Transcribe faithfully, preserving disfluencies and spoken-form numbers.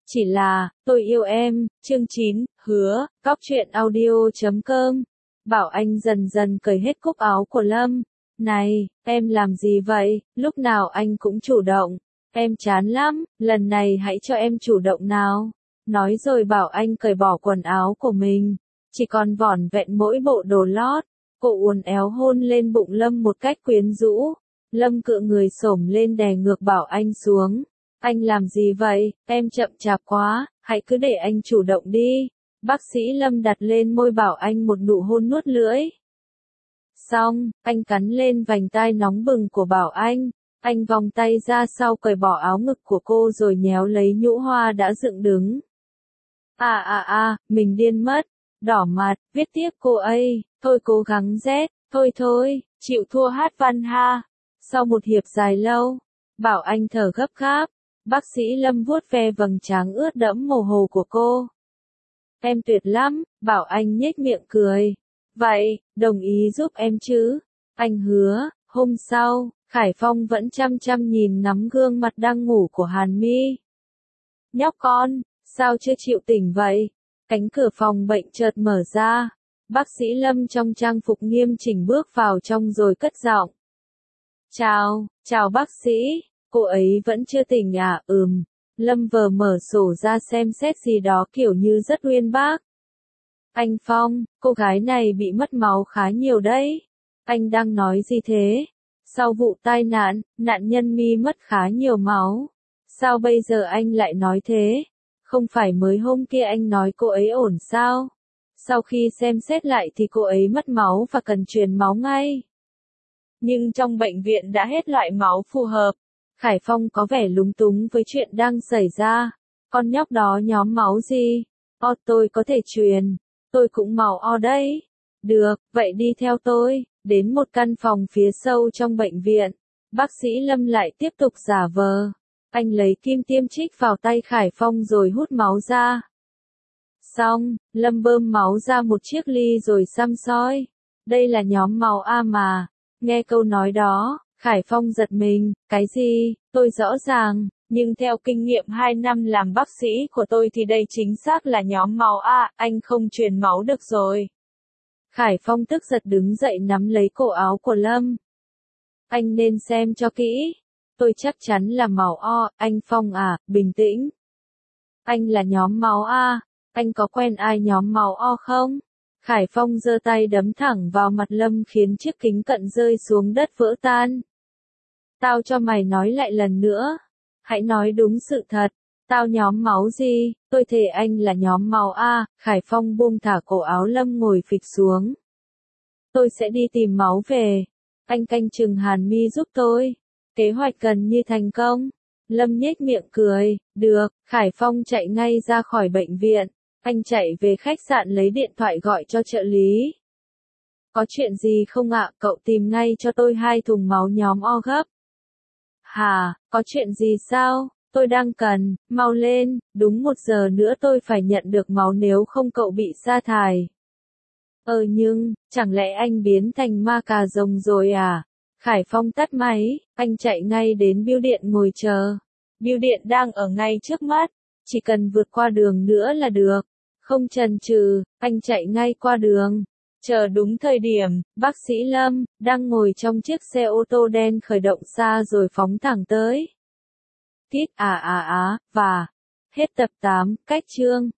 Chỉ là, tôi yêu em, chương chín, hứa, cóc truyện audio chấm com. Bảo Anh dần dần cởi hết cúc áo của Lâm. Này, em làm gì vậy, lúc nào anh cũng chủ động. Em chán lắm, lần này hãy cho em chủ động nào. Nói rồi Bảo Anh cởi bỏ quần áo của mình. Chỉ còn vỏn vẹn mỗi bộ đồ lót. Cô uốn éo hôn lên bụng Lâm một cách quyến rũ. Lâm cựa người xổm lên đè ngược Bảo Anh xuống. Anh làm gì vậy, em chậm chạp quá, hãy cứ để anh chủ động đi. Bác sĩ Lâm đặt lên môi Bảo Anh một nụ hôn nuốt lưỡi. Xong, anh cắn lên vành tai nóng bừng của Bảo Anh. Anh vòng tay ra sau cởi bỏ áo ngực của cô rồi nhéo lấy nhũ hoa đã dựng đứng. À à à, mình điên mất. Đỏ mặt, viết tiếp cô ấy, thôi cố gắng rét, thôi thôi, chịu thua hát văn ha. Sau một hiệp dài lâu, Bảo Anh thở gấp gáp. Bác sĩ Lâm vuốt ve vầng trán ướt đẫm mồ hôi của cô. Em tuyệt lắm, Bảo Anh nhếch miệng cười. Vậy, đồng ý giúp em chứ? Anh hứa. Hôm sau, Khải Phong vẫn chăm chăm nhìn ngắm gương mặt đang ngủ của Hàn Mi. Nhóc con, sao chưa chịu tỉnh vậy? Cánh cửa phòng bệnh chợt mở ra. Bác sĩ Lâm trong trang phục nghiêm chỉnh bước vào trong rồi cất giọng. Chào, chào bác sĩ. Cô ấy vẫn chưa tỉnh à? Ừm. Lâm vờ mở sổ ra xem xét gì đó kiểu như rất uyên bác. Anh Phong, cô gái này bị mất máu khá nhiều đấy. Anh đang nói gì thế? Sau vụ tai nạn, nạn nhân Mi mất khá nhiều máu. Sao bây giờ anh lại nói thế? Không phải mới hôm kia anh nói cô ấy ổn sao? Sau khi xem xét lại thì cô ấy mất máu và cần truyền máu ngay. Nhưng trong bệnh viện đã hết loại máu phù hợp. Khải Phong có vẻ lúng túng với chuyện đang xảy ra. Con nhóc đó nhóm máu gì? O tôi có thể truyền. Tôi cũng màu O đấy. Được, vậy đi theo tôi. Đến một căn phòng phía sâu trong bệnh viện. Bác sĩ Lâm lại tiếp tục giả vờ. Anh lấy kim tiêm trích vào tay Khải Phong rồi hút máu ra. Xong, Lâm bơm máu ra một chiếc ly rồi xăm soi. Đây là nhóm máu A mà. Nghe câu nói đó, Khải Phong giật mình. Cái gì? Tôi rõ ràng. Nhưng theo kinh nghiệm hai năm làm bác sĩ của tôi thì đây chính xác là nhóm máu A. Anh không truyền máu được rồi. Khải Phong tức giận đứng dậy nắm lấy cổ áo của Lâm. Anh nên xem cho kỹ. Tôi chắc chắn là máu O. Anh Phong à, bình tĩnh. Anh là nhóm máu A. Anh có quen ai nhóm máu O không? Khải Phong giơ tay đấm thẳng vào mặt Lâm khiến chiếc kính cận rơi xuống đất vỡ tan. Tao cho mày nói lại lần nữa. Hãy nói đúng sự thật. Tao nhóm máu gì? Tôi thề anh là nhóm máu A. Khải Phong buông thả cổ áo Lâm ngồi phịch xuống. Tôi sẽ đi tìm máu về. Anh canh chừng Hàn Mi giúp tôi. Kế hoạch gần như thành công. Lâm nhếch miệng cười. Được. Khải Phong chạy ngay ra khỏi bệnh viện. Anh chạy về khách sạn lấy điện thoại gọi cho trợ lý. Có chuyện gì không ạ? Cậu tìm ngay cho tôi hai thùng máu nhóm O gấp. Hà, có chuyện gì sao? Tôi đang cần, mau lên, đúng một giờ nữa tôi phải nhận được máu nếu không cậu bị sa thải. Ờ nhưng, chẳng lẽ anh biến thành ma cà rồng rồi à? Khải Phong tắt máy, anh chạy ngay đến bưu điện ngồi chờ. Bưu điện đang ở ngay trước mắt, chỉ cần vượt qua đường nữa là được. Không chần chừ, anh chạy ngay qua đường. Chờ đúng thời điểm, bác sĩ Lâm, đang ngồi trong chiếc xe ô tô đen khởi động xa rồi phóng thẳng tới. Tít à à á, và, hết tập tám, cách chương.